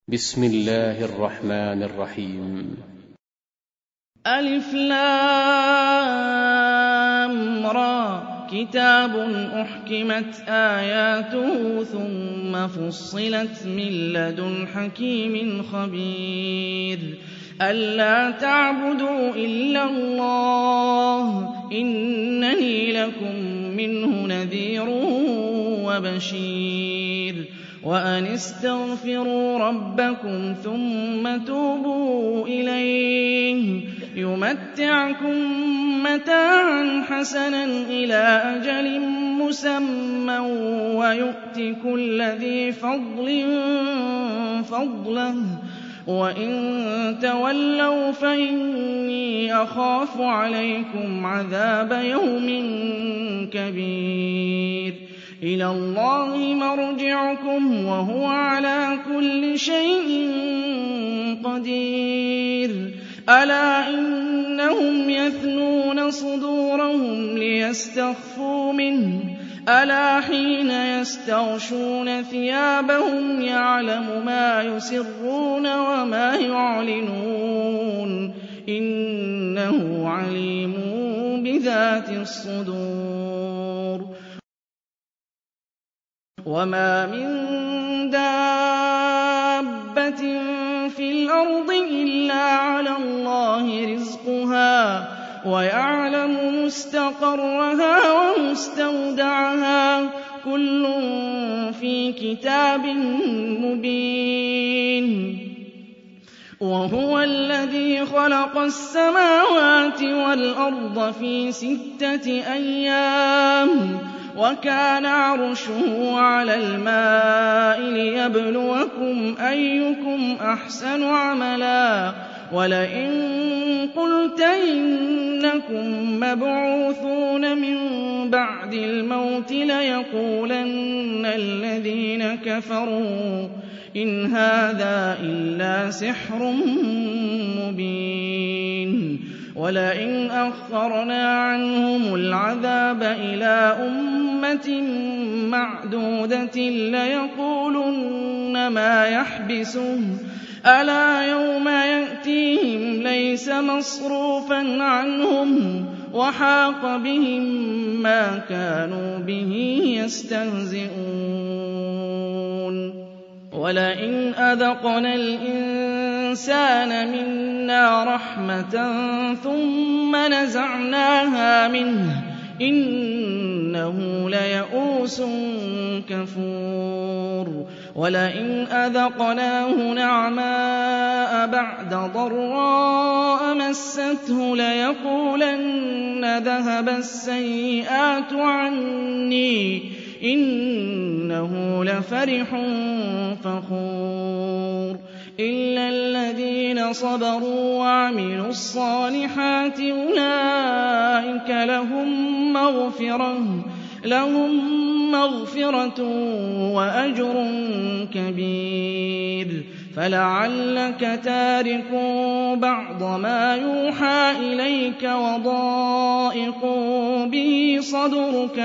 بسم الله الرحمن الرحيم. ألف لام را كتاب أحكمت آياته ثم فصلت من لدن حكيم خبير ألا تعبدوا إلا الله إنني لكم منه نذير وبشير وأن استغفروا ربكم ثم توبوا إليه يمتعكم متاعا حسنا إلى أجل مسمى ويؤت كل ذي فضل فضله وإن تولوا فإني أخاف عليكم عذاب يوم كبير إلى الله مرجعكم وهو على كل شيء قدير ألا إنهم يثنون صدورهم ليستخفوا منه ألا حين يستغشون ثيابهم يعلم ما يسرون وما يعلنون إنه عليم بذات الصدور وما من دابة في الأرض إلا على الله رزقها ويعلم مستقرها ومستودعها كل في كتاب مبين وهو الذي خلق السماوات والأرض في 6 أيام وكان عرشه على الماء ليبلوكم أيكم أحسن عملا ولئن قلت إنكم مبعوثون من بعد الموت ليقولن الذين كفروا إن هذا إلا سحر مبين ولئن أخرنا عنهم العذاب إلى أمة معدودة ليقولن ما يحبسه ألا يوم يأتيهم ليس مصروفا عنهم وحاق بهم ما كانوا به يستهزئون ولئن أذقنا الإنسان منا رحمة ثم نزعناها منه إنه ليئوس كفور ولئن أذقناه نعماء بعد ضراء مسته ليقولن ذهب السيئات عني إنه لفرح فخور إلا الذين صبروا وعملوا الصالحات أولئك لهم مغفرة وأجر كبير فلعلك تارك بعض ما يوحى إليك وضائق به صدرك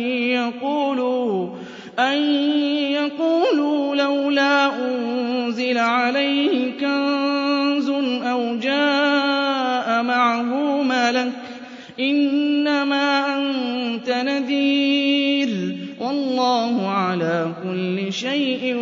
أن يقولوا لولا أنزل عليه كنز أو جاء معه ملك إنما أنت نذير والله على كل شيء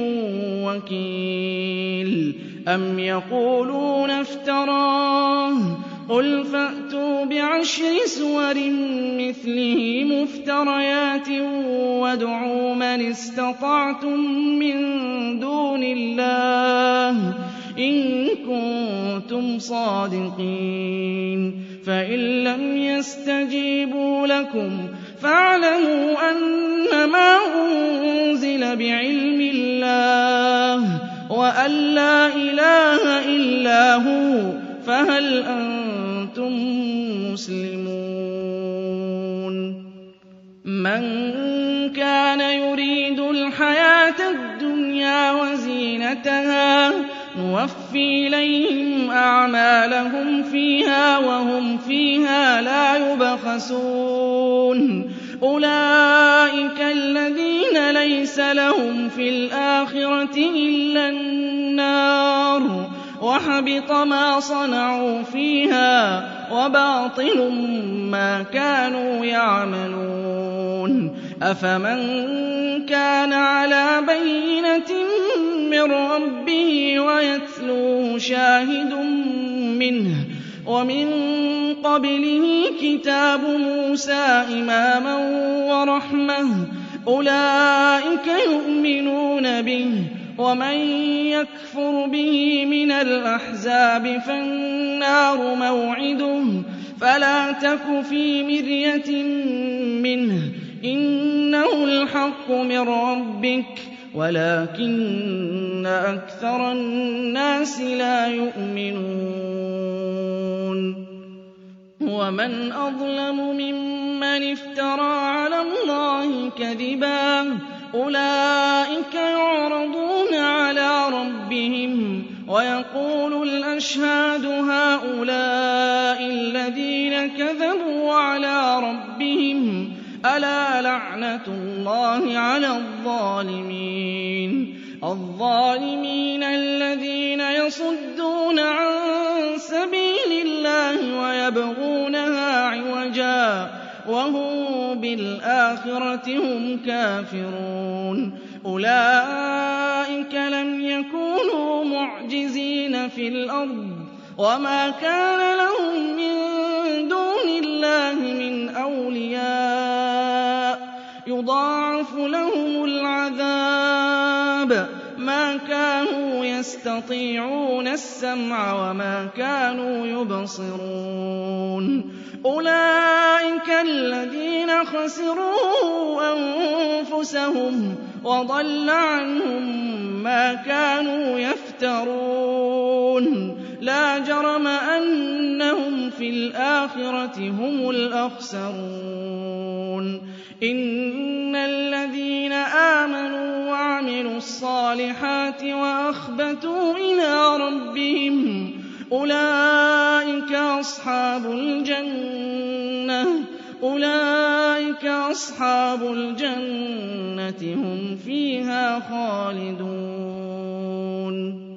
وكيل أم يقولون افتراه قل فأتوا ب10 سور مثله مفتريات وادعوا من استطعتم من دون الله إن كنتم صادقين فإن لم يستجيبوا لكم فاعلموا أنما أنزل بعلم الله وأن لا إله إلا هو فهل أنتم مسلمون من كان يريد الحياة الدنيا وزينتها نوفي إليهم أعمالهم فيها وهم فيها لا يبخسون أولئك الذين ليس لهم في الآخرة إلا النار وحبط ما صنعوا فيها وباطل ما كانوا يعملون أفمن كان على بينة من ربه ويتلوه شاهد منه ومن قبله كتاب موسى إماما ورحمة أولئك يؤمنون به ومن يكفر به من الأحزاب فالنار موعده فلا تك في مرية منه إنه الحق من ربك ولكن أكثر الناس لا يؤمنون ومن أظلم ممن افترى على الله كذبا أولئك يعرضون على ربهم ويقول الأشهاد هؤلاء الذين كذبوا على ربهم ألا لعنة الله على الظالمين الذين يصدون عن سبيل الله ويبغونها عوجا وهم بالآخرة هم كافرون أولئك لم يكونوا معجزين في الأرض وما كان لهم من دون الله من أولياء يضاعف لهم العذاب ما كانوا يستطيعون السمع وما كانوا يبصرون أولئك الذين خسروا أنفسهم وضل عنهم ما كانوا يفترون لا جرم أنهم في الآخرة هم الأخسرون إن الذين آمنوا وعملوا الصالحات وأخبتوا إلى ربهم أولئك أصحاب الجنة هم فيها خالدون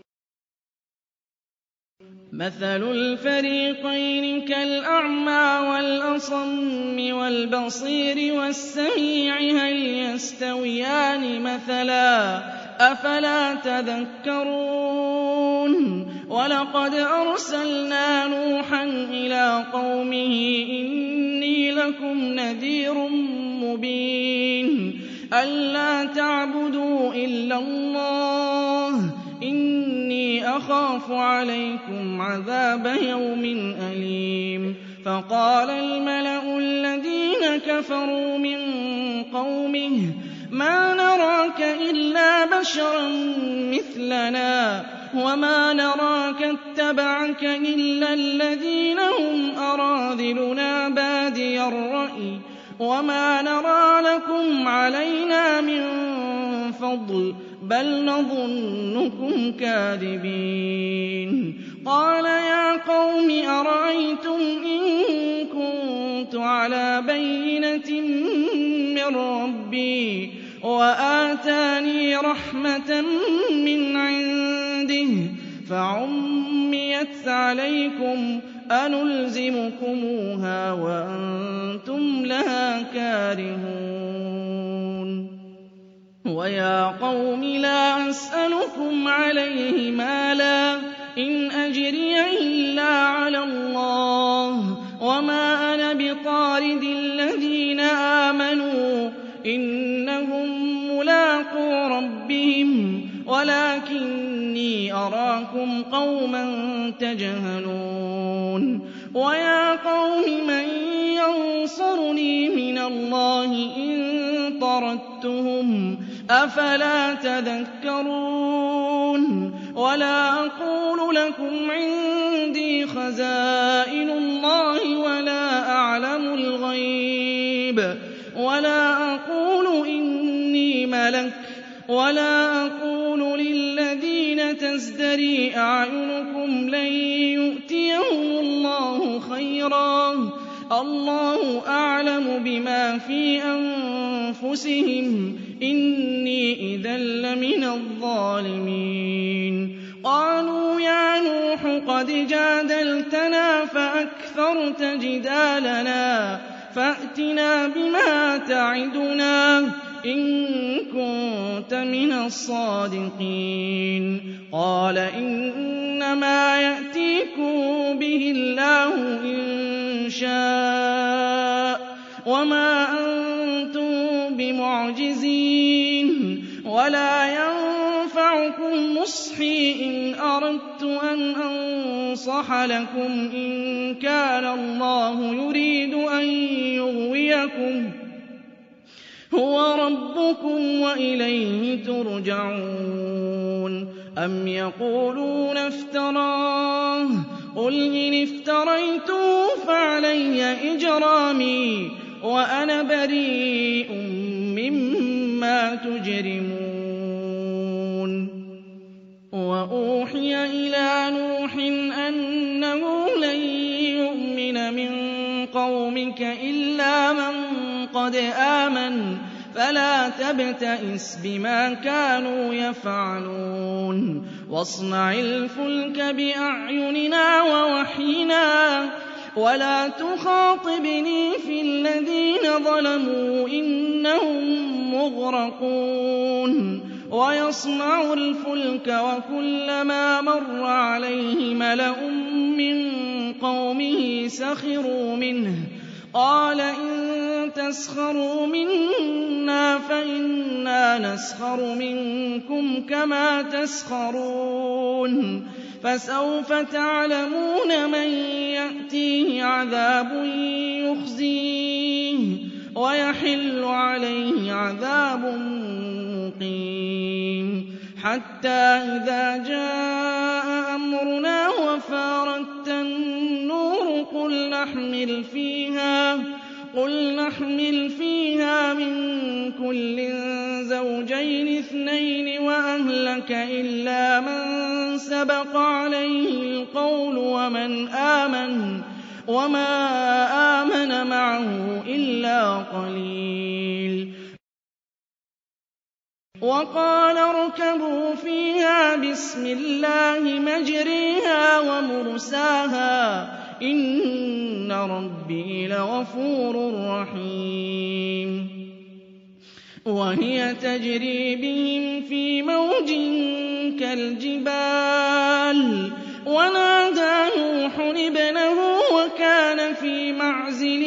مثل الفريقين كالأعمى والأصم والبصير والسميع هل يستويان مثلا أفلا تذكرون ولقد أرسلنا نوحا إلى قومه إني لكم نذير مبين ألا تعبدوا إلا الله إني أخاف عليكم عذاب يوم أليم فقال الملأ الذين كفروا من قومه ما نراك إلا بشرا مثلنا وما نراك اتبعك إلا الذين هم أراذلنا بادي الرأي وما نرى لكم علينا من فضل بل نظنكم كاذبين قال يا قوم أرأيتم إن كنت على بينة من ربي وآتاني رحمة من عنده فعميت عليكم أنلزمكموها وأنتم لها كارهون ويا قوم لا أسألكم عليه مالا إن أجري إلا على الله وما أنا بطارد الذين آمنوا إنهم ملاقو ربهم ولكني أراكم قوما تجهلون ويا قوم من ينصرني من الله إن طردتهم أفلا تذكرون ولا أقول لكم عندي خزائن الله ولا أعلم الغيب ولا أقول إني ملك ولا أقول للذين تزدري أعينكم لن يؤتيهم الله خيرا اللَّهُ أَعْلَمُ بِمَا فِي أَنفُسِهِمْ إِنِّي إِذًا لَّمِنَ الظَّالِمِينَ قَالُوا يَا نُوحُ قَدْ جَادَلْتَنَا فَأَكْثَرْتَ جِدَالَنَا فَأْتِنَا بِمَا تَعِدُنَا إِن كُنتَ مِنَ الصَّادِقِينَ قَالَ إِنَّمَا يَأْتِيكُم بِهِ اللَّهُ إِن شَاءَ وَمَا أَنتُم بِمُعْجِزِينَ وَلَا يَنفَعُكُمْ نُصْحِي إِنْ أَرَدتُّ أَنْ أَنصَحَ لَكُمْ إِن كَانَ اللَّهُ يُرِيدُ أَن يُغْوِيَكُمْ هُوَ رَبُّكُمْ وَإِلَيْهِ تُرْجَعُونَ أَمْ يَقُولُونَ افْتَرَاهُ قُلْ إِنِ افْتَرَيْتُهُ فَعَلَيَّ إِجْرَامِي وَأَنَا بَرِيءٌ مِّمَّا تُجْرِمُونَ وَأُوحِيَ إِلَىٰ نُوحٍ أَنَّهُ لَن يُؤْمِنَ مِن قَوْمِكَ إِلَّا مَن قَدْ آمَنَ فَلَا تَبْتَئِسْ بِمَا كَانُوا يَفْعَلُونَ وَاصْنَعِ الْفُلْكَ بِأَعْيُنِنَا وَوَحْيِنَا وَلَا تُخَاطِبْنِي فِي الَّذِينَ ظَلَمُوا إِنَّهُم مُّغْرَقُونَ وَيَصْنَعُ الْفُلْكَ وَكُلَّمَا مَرَّ عَلَيْهِ مَلَأٌ مِّن قَوْمِهِ سَخِرُوا مِنْهُ قَالَ إِن تَسْخَرُوا مِنَّا فَإِنَّا نَسْخَرُ مِنكُمْ كَمَا تَسْخَرُونَ فَسَوْفَ تَعْلَمُونَ مَن يَأْتِيهِ عَذَابٌ يُخْزِيهِ وَيَحِلُّ عَلَيْهِ عَذَابٌ مُّقِيمٌ حَتَّىٰ إِذَا جَاءَ أَمْرُنَا وَفَارَتِ النُّورُ قُلْ نَحْمِلْ فِيهَا مِن كُلٍّ زَوْجَيْنِ اثْنَيْنِ وَأَهْلَكَ إِلَّا مَن سَبَقَ عَلَيْهِ الْقَوْلُ وَمَنْ آمَنَ وَمَا آمَنَ مَعَهُ إِلَّا قَلِيلٌ وَقَالَ ارْكَبُوا فِيهَا بِسْمِ اللَّهِ مَجْرَاهَا وَمُرْسَاهَا إِنَّ رَبِّي لَغَفُورٌ رَّحِيمٌ وَهِيَ تَجْرِي بِهِمْ فِي مَوْجٍ كَالْجِبَالِ وَنَادَىٰ نُوحٌ ابْنَهُ وَكَانَ فِي مَعْزِلٍ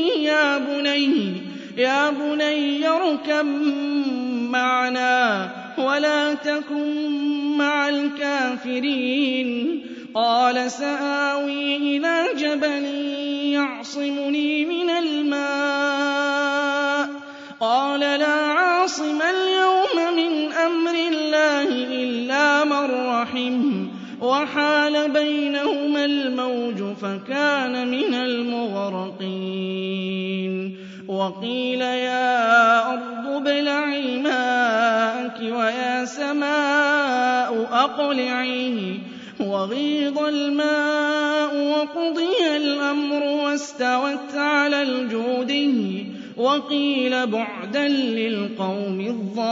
يَا بُنَيَّ ارْكَب مَّعَنَا وَلَا تَكُن مَّعَ الْكَافِرِينَ قَالَ سَآوِي إِلَىٰ جَبَلٍ يَعْصِمُنِي مِنَ الْمَاءِ قَالَ لَا عَاصِمَ الْيَوْمَ مِنْ أَمْرِ اللَّهِ إِلَّا مَن رَّحِمَ وَحَالَ بَيْنَهُمَا الْمَوْجُ فَكَانَ مِنَ الْمُغْرَقِينَ وَقِيلَ يَا أَرْضُ ابْلَعِي مَاءَكِ وَيَا سَمَاءُ أَقْلِعِي وَغِيضَ الْمَاءُ وَقُضِيَ الْأَمْرُ وَاسْتَوَتْ عَلَى الْجُودِيِّ وَقِيلَ بُعْدًا لِّلْقَوْمِ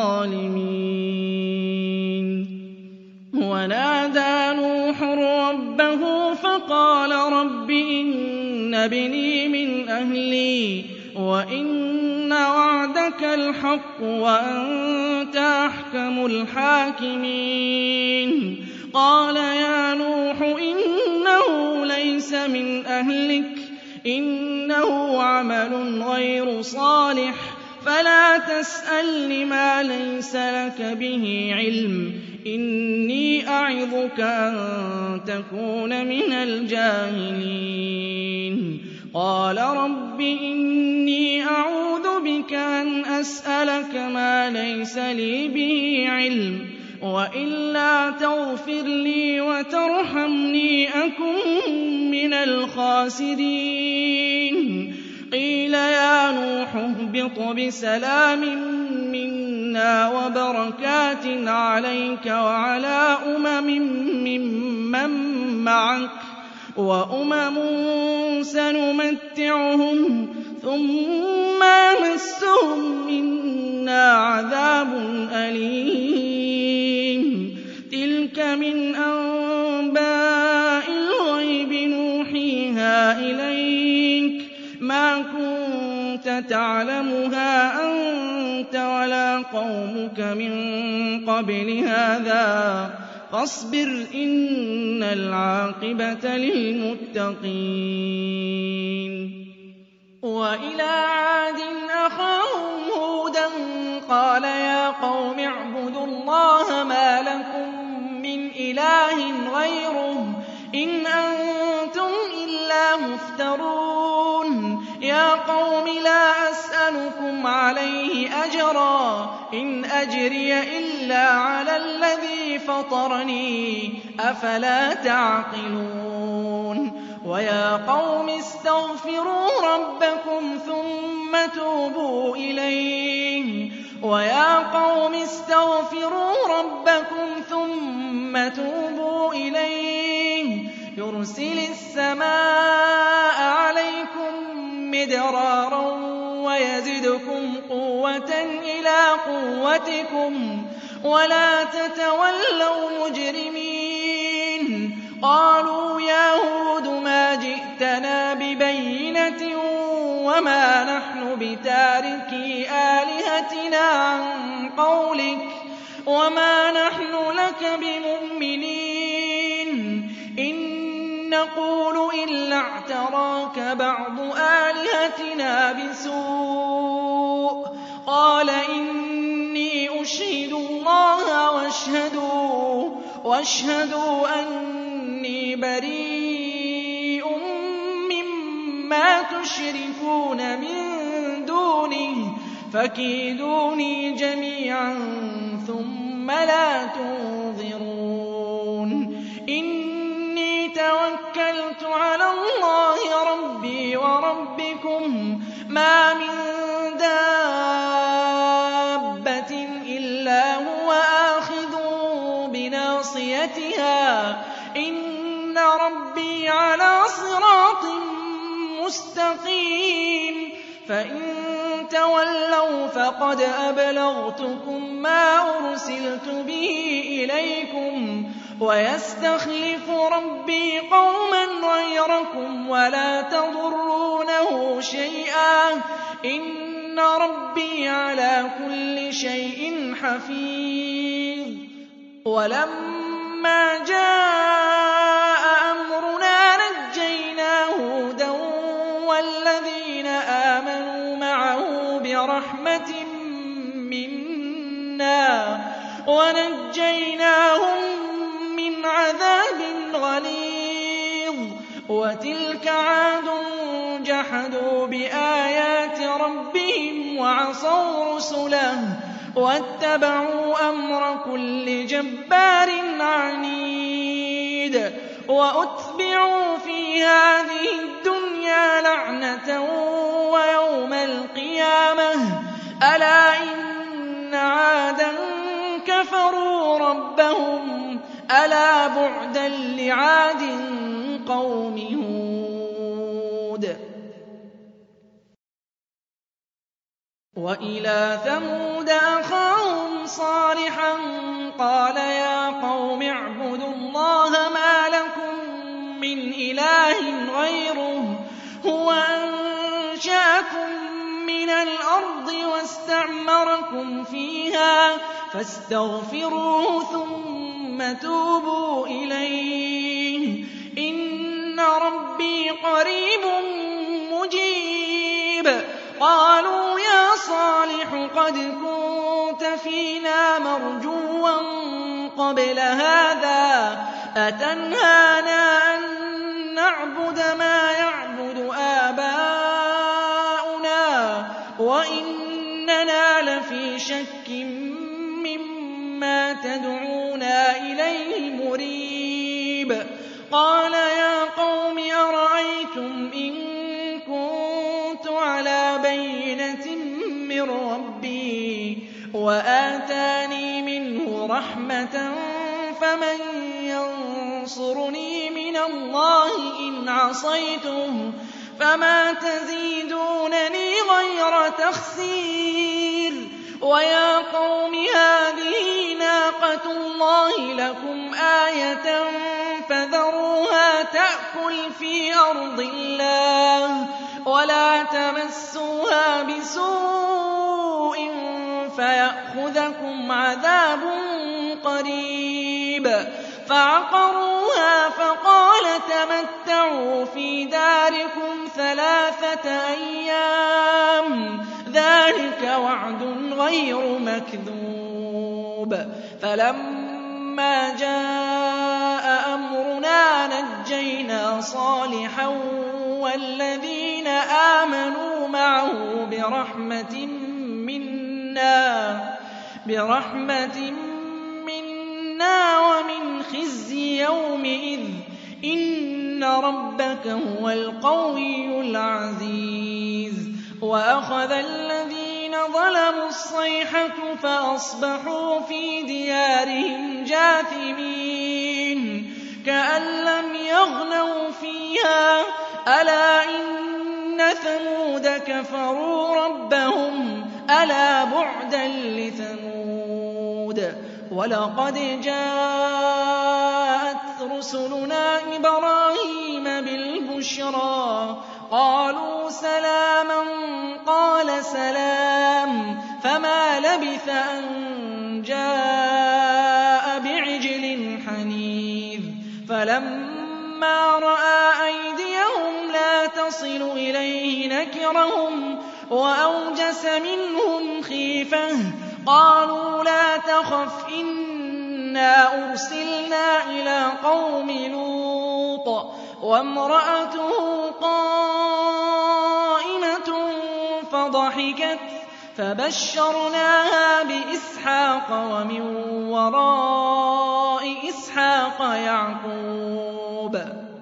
الظَّالِمِينَ وَنَادَىٰ نُوحٌ رَّبَّهُ فَقَالَ رَبِّ إِنَّ ابْنِي مِنْ أَهْلِي وَإِنَّ وَعْدَكَ الْحَقُّ وَأَنتَ أَحْكَمُ الْحَاكِمِينَ قَالَ يَا نُوحُ إِنَّهُ لَيْسَ مِنْ أَهْلِكَ إِنَّهُ عَمَلٌ غَيْرُ صَالِحٍ فَلَا تَسْأَلْنِ مَا لَيْسَ لَكَ بِهِ عِلْمٌ إِنِّي أَعِظُكَ أَن تَكُونَ مِنَ الْجَاهِلِينَ قَالَ رَبِّ إِنِّي أَعُوذُ بِكَ أَنْ أَسْأَلَكَ مَا لَيْسَ لِي بِهِ عِلْمٌ وَإِلَّا تَغْفِرْ لِي وَتَرْحَمْنِي أَكُن مِّنَ الْخَاسِرِينَ قِيلَ يَا نُوحُ اهْبِطْ بِسَلَامٍ مِّنَّا وَبَرَكَاتٍ عَلَيْكَ وَعَلَىٰ أُمَمٍ مِّمَّن مَّعَكَ وأمم سنمتعهم ثم يمسهم منا عذاب أليم تلك من أنباء الغيب نوحيها إليك ما كنت تعلمها أنت ولا قومك من قبل هذا فاصبر إن العاقبة للمتقين وإلى عاد أخاهم هودا قال يا قوم اعبدوا الله ما لكم من إله غيره إن أنتم إلا مفترون يا قوم لا أسألكم عليه أجرا إن أجري إلا على الذي فطرني أفلا تعقلون ويا قوم استغفروا ربكم ثم توبوا إليه يرسل السماء عليكم مدرارا ويزدكم قوة إلى قوتكم ولا تتولوا مجرمين قالوا يا هود ما جئتنا ببينة وما نحن بتاركي آلهتنا عن قولك وما نحن لك بمؤمنين إن نقول إلا اعتراك بعض آلهتنا بسوء قال إني أشهد الله واشهدوا أني بريء مما تشركون من دونه فكيدوني جميعا ثم لا تنظرون إني توكلت على الله ربي وربكم ما من دابة إلا هو آخذ بناصيتها إن ربي على صراط مستقيم فإن تولوا فقد أبلغتكم ما أرسلت به إليكم ويستخلف ربي قوما غيركم ولا تضرونه شيئا إن ربي على كل شيء حفيظ ولما جاء أمرنا نجينا هودا والذين آمنوا معه برحمة منا ونجيناهم من عذاب غليظ وتلك عاد جحدوا بآيات ربهم وعصوا رسله واتبعوا أمر كل جبار عنيد وأتبعوا في هذه الدنيا لعنة ويوم القيامة ألا إن عادا كفروا ربهم ألا بعدا لعاد قوم هود وإلى ثمود أخاهم صالحا قال يا قوم اعبدوا الله ما لكم من إله غيره هو أنشأكم من الأرض واستعمركم فيها فاستغفروه ثم توبوا إليه إن ربي قريب مجيب قالوا يا صالح قد كنت فينا مرجوا قبل هذا أتنهانا أن نعبد ما يعبد آباؤنا وإننا لفي شك مما تدعونا إليه مريب قال يا قوم أرأيتم إن كنت على بينة من ربي وآتاني منه رحمة فمن ينصرني من مِّنَ اللَّهِ إِنْ عَصَيْتُهُ فَمَا تَزِيدُونَنِي غَيْرَ تَخْسِيرٍ وَيَا قَوْمِ هَٰذِهِ نَاقَةُ اللَّهِ لَكُمْ آيَةً فَذَرُوهَا تَأْكُلْ فِي أَرْضِ اللَّهِ وَلَا تَمَسُّوهَا بِسُوءٍ فَيَأْخُذَكُمْ عَذَابٌ قَرِيبٌ فَعَقَرُوهَا فَقَالَ تَمَتَّعُوا فِي دَارِكُمْ 3 أيام ذَٰلِكَ وَعْدٌ غَيْرُ مَكْذُوبٍ فَلَمَّا جَاءَ أَمْرُنَا نَجَّيْنَا صَالِحًا وَالَّذِينَ آمَنُوا مَعَهُ بِرَحْمَةٍ مِّنَّا وَمِنْ خِزْيِ يَوْمِئِذٍ ۗ إِنَّ رَبَّكَ هُوَ الْقَوِيُّ الْعَزِيزُ وَأَخَذَ الَّذِينَ ظَلَمُوا الصَّيْحَةُ فَأَصْبَحُوا فِي دِيَارِهِمْ جَاثِمِينَ كَأَن لَّمْ يَغْنَوْا فِيهَا ۗ أَلَا إِنَّ ثَمُودَ كَفَرُوا رَبَّهُمْ ۗ أَلَا بُعْدًا لِّثَمُودَ وَلَقَدْ جَاءَتْ رُسُلُنَا إِبْرَاهِيمَ بِالْبُشْرَىٰ قَالُوا سَلَامًا قَالَ سَلَامٌ فَمَا لَبِثَ أَن جَاءَ بِعِجْلٍ حَنِيذٍ فَلَمَّا رَأَىٰ أَيْدِيَهُمْ لَا تَصِلُ إِلَيْهِ نَكِرَهُمْ وَأَوْجَسَ مِنْهُمْ خِيفَةً قَالُوا لَا تَخَفْ إِنَّا أُرْسِلْنَا إِلَىٰ قَوْمِ لُوطٍ وَامْرَأَتُهُ قَائِمَةٌ فَضَحِكَتْ فَبَشَّرْنَاهَا بِإِسْحَاقَ وَمِن وَرَاءِ إِسْحَاقَ يَعْقُوبَ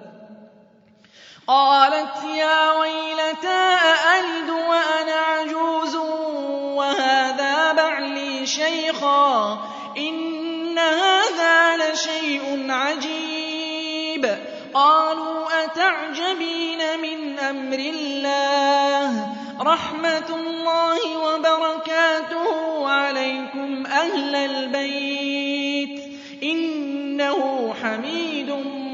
قَالَتْ يَا وَيْلَتَىٰ أَأَلِدُ وَأَنَا عَجُوزٌ وَهَٰذَا بَعْلِي شَيْخًا إِنَّ هَٰذَا لَشَيْءٌ عَجِيبٌ قَالُوا أَتَعْجَبِينَ مِنْ أَمْرِ اللَّهِ رَحْمَتُ اللَّهِ وَبَرَكَاتُهُ عَلَيْكُمْ أَهْلَ الْبَيْتِ إِنَّهُ حَمِيدٌ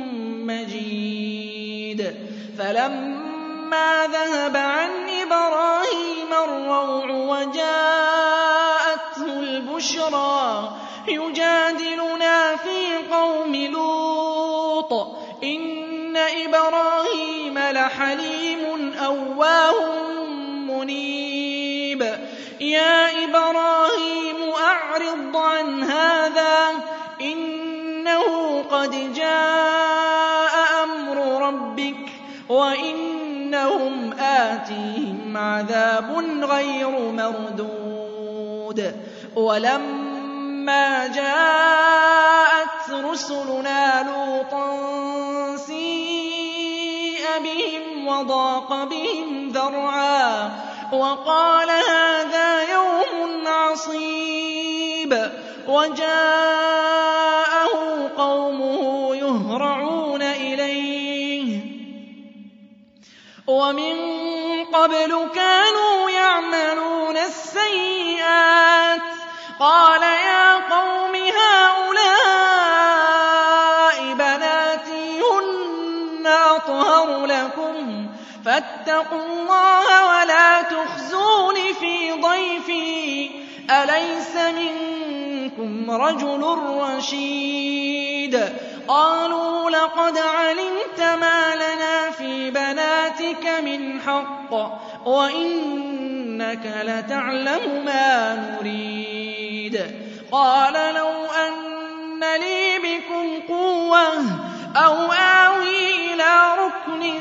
مَّجِيدٌ فَلَمَّا ذَهَبَ عَنْ إِبْرَاهِيمَ الرَّوْعُ وَجَاءَتْهُ الْبُشْرَىٰ يُجَادِلُنَا فِي قَوْمِ لُوطٍ إِنَّ إِبْرَاهِيمَ لَحَلِيمٌ أَوَّاهٌ مُّنِيبٌ يَا إِبْرَاهِيمُ أَعْرِضْ عَنْ هَٰذَا إِنَّهُ قَدْ جَاءَ أَمْرُ رَبِّكَ وَإِنَّهُمْ آتِيهِمْ عَذَابٌ غَيْرُ مَرْدُودٍ وَلَمَّا جَاءَتْ رُسُلُنَا لُوطًا سِيءَ بِهِمْ وَضَاقَ بِهِمْ ذَرْعًا وَقَالَ هَٰذَا يَوْمٌ عَصِيبٌ وَجَاءَهُ قَوْمُهُ يُهْرَعُونَ إِلَيْهِ وَمِن قَبْلُ كَانُوا يَعْمَلُونَ السَّيِّئَاتِ قَالَ يَا قَوْمِ هَٰؤُلَاءِ بَنَاتِي هُنَّ أَطْهَرُ لَكُمْ فَاتَّقُوا اللَّهَ وَلَا تُخْزُونِ فِي ضَيْفِي أَلَيْسَ مِنكُمْ رَجُلٌ رَّشِيدٌ قَالُوا لَقَدْ عَلِمْتَ مَا لَنَا فِي بَنَاتِكَ مِنْ حَقٍّ وَإِنَّكَ لَتَعْلَمُ مَا نُرِيدُ قَالَ لَوْ أَنَّ لِي بِكُمْ قُوَّةً أَوْ آوِي إِلَىٰ رُكْنٍ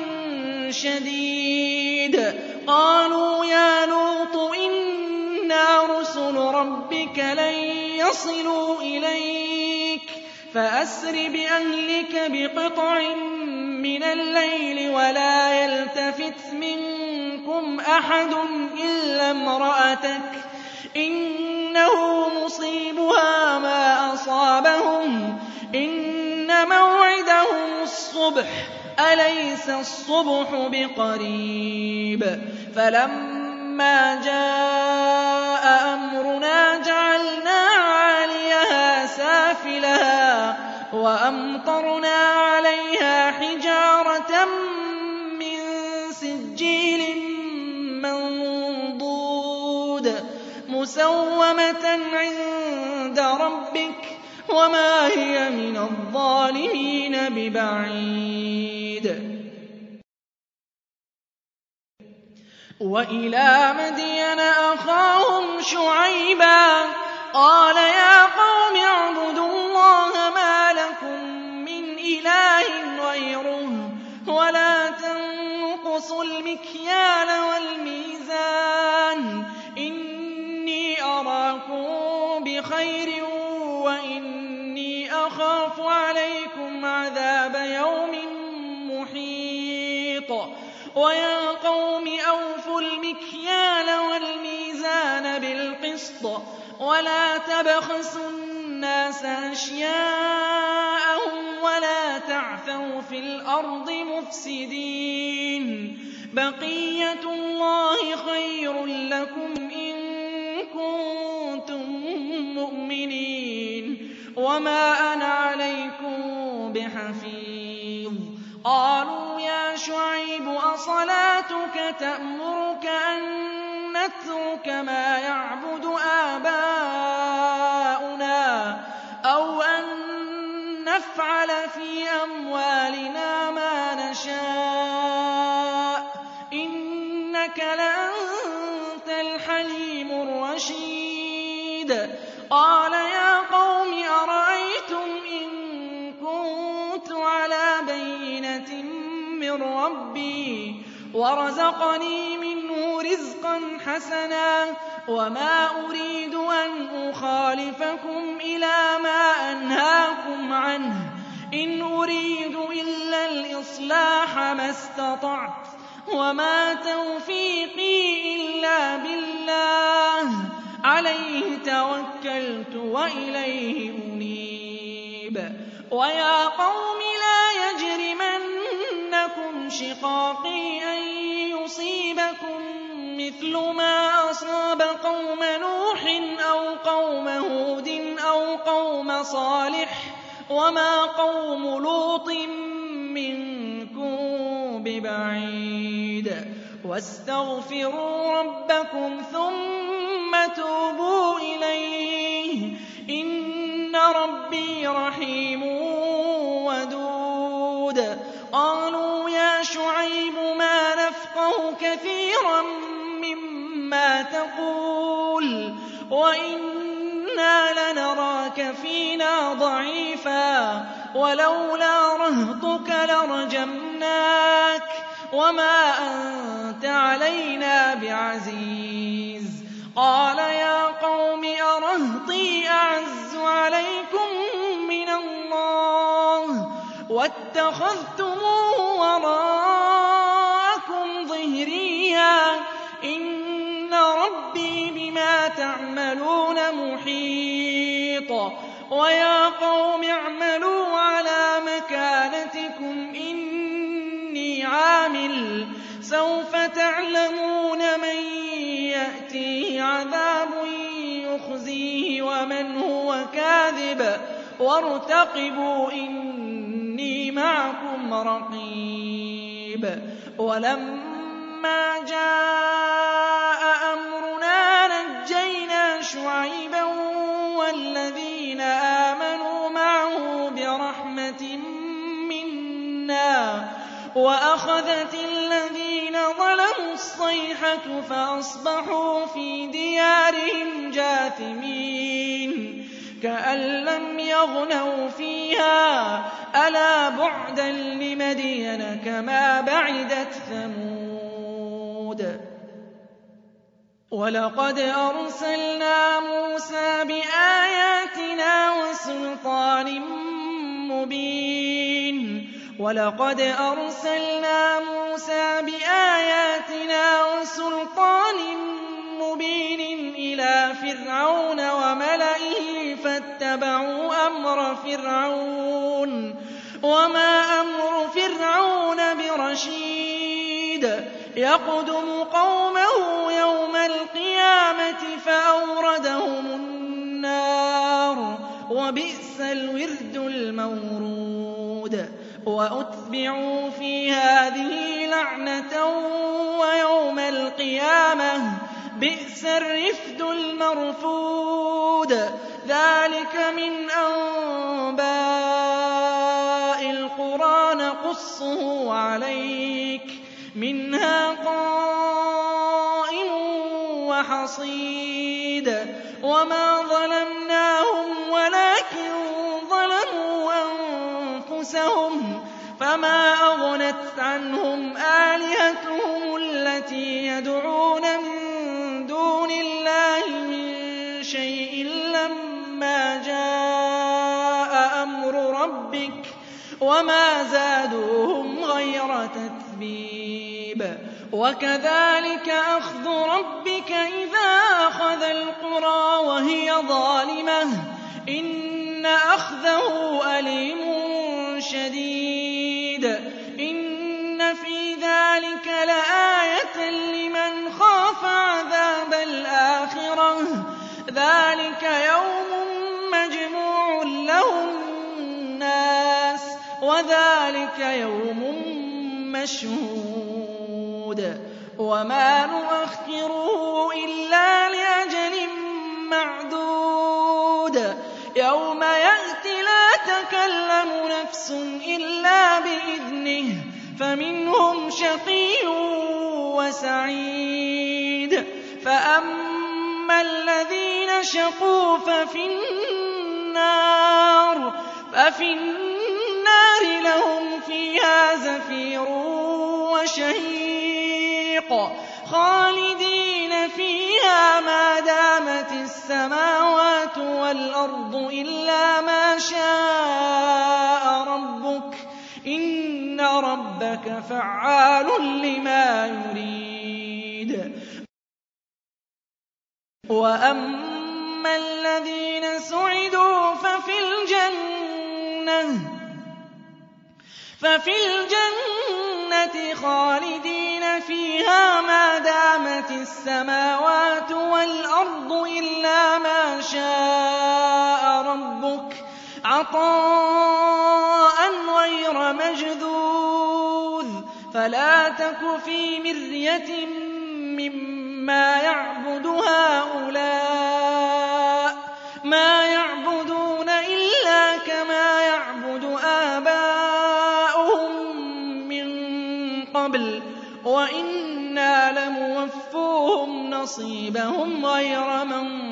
شَدِيدٍ قَالُوا يَا لُوطُ إِنَّا رُسُلُ رَبِّكَ لَن يَصِلُوا إِلَيْكَ فَأَسْرِ بِأَهْلِكَ بِقِطْعٍ مِّنَ اللَّيْلِ وَلَا يَلْتَفِتْ مِنكُمْ أَحَدٌ إِلَّا امْرَأَتَكَ إِنَّهُ مُصِيبُهَا مَا أَصَابَهُمْ إِنَّ مَوْعِدَهُمُ الصُّبْحِ أَلَيْسَ الصُّبْحُ بِقَرِيبٍ فَلَمَّا جَاءَ أَمْرُنَا جَعَلْنَا عَالِيَهَا سَافِلَهَا وَأَمْطَرْنَا عَلَيْهَا حِجَارَةً مِّن سِجِّيلٍ مَّنضُودٍ مُّسَوَّمَةً عِندَ رَبِّكَ وَمَا هِيَ مِنَ الظَّالِمِينَ بِبَعِيدٍ وَإِلَىٰ مَدْيَنَ أَخَاهُمْ شُعَيْبًا قَالَ يَا قَوْمِ اعْبُدُوا اللَّهَ مَا لَكُم مِّنْ إِلَٰهٍ غَيْرُهُ وَلَا تَنقُصُوا الْمِكْيَالَ وَالْمِيزَانَ إِنِّي أَرَاكُم بِخَيْرٍ وَإِنِّي أَخَافُ عَلَيْكُمْ عَذَابَ يَوْمٍ مُّحِيطٍ وَيَا قَوْمِ أَوْفُوا الْمِكْيَالَ وَالْمِيزَانَ بِالْقِسْطِ وَلَا تَبْخَسُوا النَّاسَ أَشْيَاءَهُمْ وَلَا تَعْثَوْا فِي الْأَرْضِ مُفْسِدِينَ بَقِيَّتُ اللَّهِ خَيْرٌ لَّكُمْ إِن كُنتُم مُّؤْمِنِينَ وَمَا أَنَا عَلَيْكُم بِحَفِيظٍ قَالُوا يَا شُعَيْبُ أَصَلَاتُكَ تَأْمُرُكَ أَن نَّتْرُكَ مَا يَعْبُدُ آبَاؤُنَا أَوْ أَن نَّفْعَلَ فِي أَمْوَالِنَا مَا نَشَاءُ إِنَّكَ لَأَنتَ الْحَلِيمُ الرَّشِيدُ قَالَ يَا قَوْمِ أَرَأَيْتُمْ إِن كُنتُ عَلَىٰ بَيِّنَةٍ مِّن رَّبِّي وَرَزَقَنِي مِنْهُ رِزْقًا حَسَنًا وَمَا أُرِيدُ أَنْ أُخَالِفَكُمْ إِلَىٰ مَا أَنْهَاكُمْ عَنْهُ إِنْ أُرِيدُ إِلَّا الْإِصْلَاحَ مَا اسْتَطَعْتُ وَمَا تَوْفِيقِي إِلَّا بِاللَّهِ عَلَيْهِ تَوَكَّلْتُ وَإِلَيْهِ أُنِيبُ وَيَا قَوْمِ لَا يَجْرِمَنَّكُمْ شِقَاقِي أَن يُصِيبَكُم مِّثْلُ مَا أَصَابَ قَوْمَ نُوحٍ أَوْ قَوْمَ هُودٍ أَوْ قَوْمَ صَالِحٍ وَمَا قَوْمُ لُوطٍ مِّنكُم بِبَعِيدٍ وَاسْتَغْفِرُوا رَبَّكُمْ ثُمَّ تُوبُوا إِلَيْهِ إِنَّ رَبِّي رَحِيمٌ وَدُودٌ قَالُوا يَا شُعَيْبُ مَا نَفْقَهُ كَثِيرًا مِّمَّا تَقُولُ وَإِنَّا لَنَرَاكَ فِينَا ضَعِيفًا وَلَوْلَا رَهْطُكَ لَرَجَمْنَاكَ وَمَا أَنتَ عَلَيْنَا بِعَزِيزٍ قَالَ يَا قَوْمِ أَرَهْطِي أَعَزُّ عَلَيْكُم مِّنَ اللَّهِ وَاتَّخَذْتُمُوهُ وَرَاءَكُمْ ظِهْرِيًّا إِنَّ رَبِّي بِمَا تَعْمَلُونَ مُحِيطٌ وَيَا قَوْمِ اعْمَلُوا عَلَىٰ مَكَانَتِكُمْ إِنِّي عَامِلٌ سَوْفَ تَعْلَمُونَ مَن يَأْتِيهِ عَذَابٌ يُخْزِيهِ وَمَنْ هُوَ كَاذِبٌ وَارْتَقِبُوا إِنِّي مَعَكُمْ رَقِيبٌ وَلَمَّا جَاءَ أَمْرُنَا نَجَّيْنَا شُعَيْبًا وَالَّذِينَ آمَنُوا مَعَهُ بِرَحْمَةٍ مِّنَّا وَأَخَذَتِ الَّذِينَ ظَلَمُوا الصَّيْحَةُ فَأَصْبَحُوا فِي دِيَارِهِمْ جَاثِمِينَ كَأَن لَّمْ يَغْنَوْا فِيهَا ۗ أَلَا بُعْدًا لِّمَدْيَنَ كَمَا بَعِدَتْ ثَمُودُ وَلَقَدْ أَرْسَلْنَا مُوسَىٰ بِآيَاتِنَا وَسُلْطَانٍ مُّبِينٍ وَلَقَدْ أَرْسَلْنَا مُوسَىٰ بِآيَاتِنَا وَسُلْطَانٍ مُّبِينٍ إِلَىٰ فِرْعَوْنَ وَمَلَئِهِ فَاتَّبَعُوا أَمْرَ فِرْعَوْنَ وَمَا أَمْرُ رَشِيدٍ يَقْدُمُ قَوْمَهُ يَوْمَ الْقِيَامَةِ فَأَوْرَدَهُمُ النَّارَ ۖ وَبِئْسَ الْوِرْدُ الْمَوْرُودُ وَأُتْبِعُوا فِي هَٰذِهِ لَعْنَةً وَيَوْمَ الْقِيَامَةِ بِئْسَ الرِّفْدُ الْمَرْفُودُ ذَٰلِكَ مِنْ أَنبَاءِ الْقُرَىٰ نَقُصُّهُ عَلَيْكَ ۖ مِنْهَا قَائِمٌ وَحَصِيدٌ وَمَا ظَلَمْنَاهُمْ وَلَٰكِن ظَلَمُوا أَنفُسَهُمْ فَمَا أَغْنَتْ عَنْهُمْ آلِهَتُهُمُ الَّتِي يَدْعُونَ مِن دُونِ اللَّهِ مِن شَيْءٍ لَّمَّا جَاءَ أَمْرُ رَبِّكَ وَمَا زَادُوهُمْ غَيْرَ تَتْبِيبٍ وَكَذَٰلِكَ أَخْذُ رَبِّكَ إِذَا أَخَذَ الْقُرَىٰ وَهِيَ ظَالِمَةٌ ۚ إِنَّ أَخْذَهُ أَلِيمٌ شَدِيدٌ إِنَّ فِي ذَٰلِكَ لَآيَةً لِّمَنْ خَافَ عَذَابَ الْآخِرَةِ ۚ ذَٰلِكَ يَوْمٌ مَّجْمُوعٌ لَّهُ النَّاسُ وَذَٰلِكَ يَوْمٌ مَّشْهُودٌ وَمَا نُؤَخِّرُهُ إِلَّا لِأَجَلٍ مَّعْدُودٍ يَوْمَ يَأْتِ لَا تَكَلَّمُ نَفْسٌ إِلَّا بِإِذْنِهِ فَمِنْهُمْ شَقِيٌّ وَسَعِيدٌ فَأَمَّا الَّذِينَ شَقُوا فَفِي النَّارِ لَهُمْ فِيهَا زَفِيرٌ وَشَهِيقٌ خَالِدِينَ فِيهَا مَا دَامَتِ السَّمَاوَاتُ وَالْأَرْضُ إِلَّا مَا شَاءَ رَبُّكَ ۖ إِنَّ رَبَّكَ فَعَّالٌ لِّمَا يُرِيدُ وَأَمَّا الَّذِينَ سُعِدُوا فَفِي الْجَنَّةِ خَالِدِينَ فِيهَا مَا دَامَتِ السَّمَاوَاتُ وَالْأَرْضُ إِلَّا مَا شَاءَ رَبُّكَ عَطَاءً غَيْرَ مَجْذُوذٍ فَلَا تَكُ فِي مِرْيَةٍ مِّمَّا يَعْبُدُ هَٰؤُلَاءِ ۚ مَا يَعْبُدُونَ إِلَّا كَمَا يَعْبُدُ آبَاؤُهُم مِّن قَبْلُ ۚ وَإِنَّا لَمُوَفُّوهُمْ نَصِيبَهُمْ غَيْرَ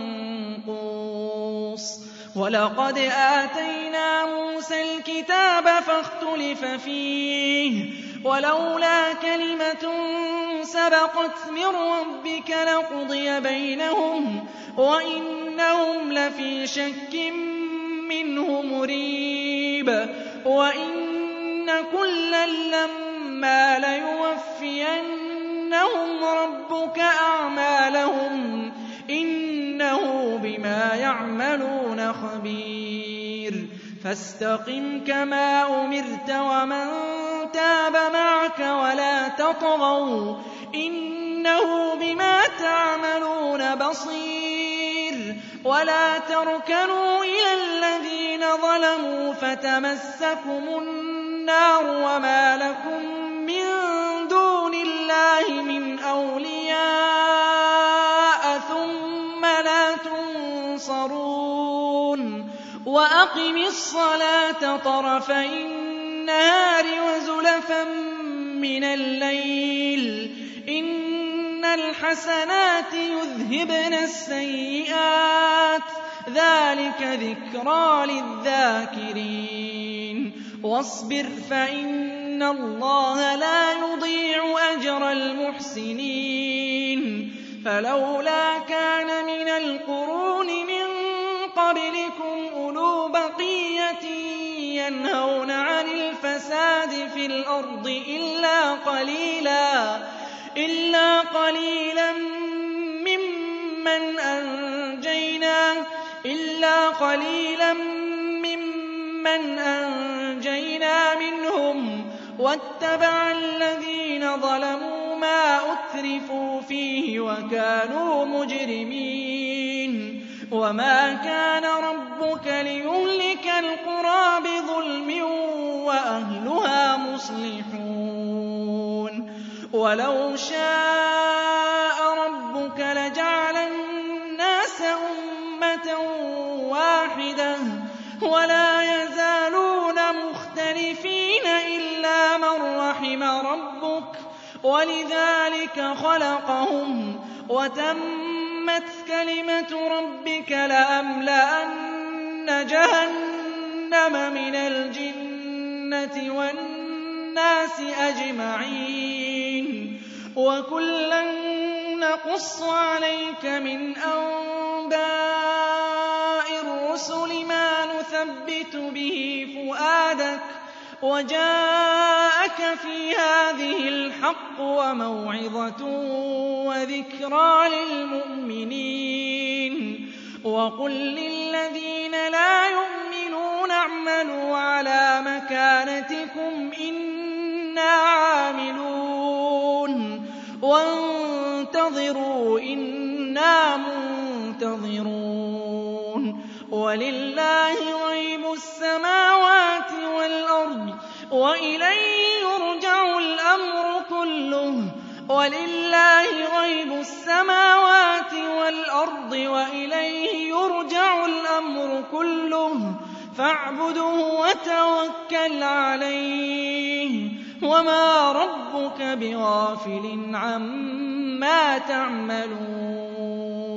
مَنقُوصٍ وَلَقَدْ آتَيْنَا مُوسَى الْكِتَابَ فَاخْتُلِفَ فِيهِ وَلَوْلَا كَلِمَةٌ سَبَقَتْ مِن رَّبِّكَ لَقُضِيَ بَيْنَهُمْ وَإِنَّهُمْ لَفِي شَكٍّ مِّنْهُ مُرِيبٍ وَإِنَّ كُلًّا لَّمَّا لَيُوَفِّيَنَّهُمْ رَبُّكَ أَعْمَالَهُمْ ۚ إِنَّهُ بِمَا يَعْمَلُونَ خَبِيرٌ فَاسْتَقِمْ كَمَا أُمِرْتَ وَمَن تَابَ مَعَكَ وَلَا تَطْغَوْا ۚ إِنَّهُ بِمَا تَعْمَلُونَ بَصِيرٌ وَلَا تَرْكَنُوا إِلَى الَّذِينَ ظَلَمُوا فَتَمَسَّكُمُ النَّارُ وَمَا لَكُم مِّن دُونِ اللَّهِ مِنْ أَوْلِيَاءَ ثُمَّ لَا تُنصَرُونَ وَأَقِمِ الصَّلَاةَ طَرَفَيِ النَّهَارِ وَزُلَفًا مِّنَ اللَّيْلِ ۚ إِنَّ الْحَسَنَاتِ يُذْهِبْنَ السَّيِّئَاتِ ۚ ذَٰلِكَ ذِكْرَىٰ لِلذَّاكِرِينَ وَاصْبِرْ فَإِنَّ اللَّهَ لَا يُضِيعُ أَجْرَ الْمُحْسِنِينَ فَلَوْلَا كَانَ مِنَ الْقُرُونِ مِن قَبْلِكُمْ أُولُو بَقِيَّةٍ يَنْهَوْنَ عَنِ الْفَسَادِ فِي الْأَرْضِ إِلَّا قَلِيلًا مِّمَّنْ أَنجَيْنَا مِنْهُمْ واتبع الذين ظلموا ما أترفوا فيه وكانوا مجرمين وما كان ربك ليهلك القرى بظلم وأهلها مصلحون ولو شاء ربك لجعل الناس أمة واحدة ولا يزالون مختلفين إلا من رحم ربك ولذلك خلقهم وتمت كلمة ربك لأملأن جهنم من الجنة والناس أجمعين وكلا نقص عليك من أنباء الرسل ما نثبت به فؤادك وجاءك في هذه الحق وموعظة وذكرى للمؤمنين وقل للذين لا يؤمنون اعملوا على مكانتكم إنا عاملون وانتظروا إنا منتظرون ولله غيب السماوات والأرض وإليه يرجع الأمر كله ولله غيب السماوات والأرض وإليه يرجع الأمر كله فاعبده وتوكل عليه وما ربك بغافل عما تعملون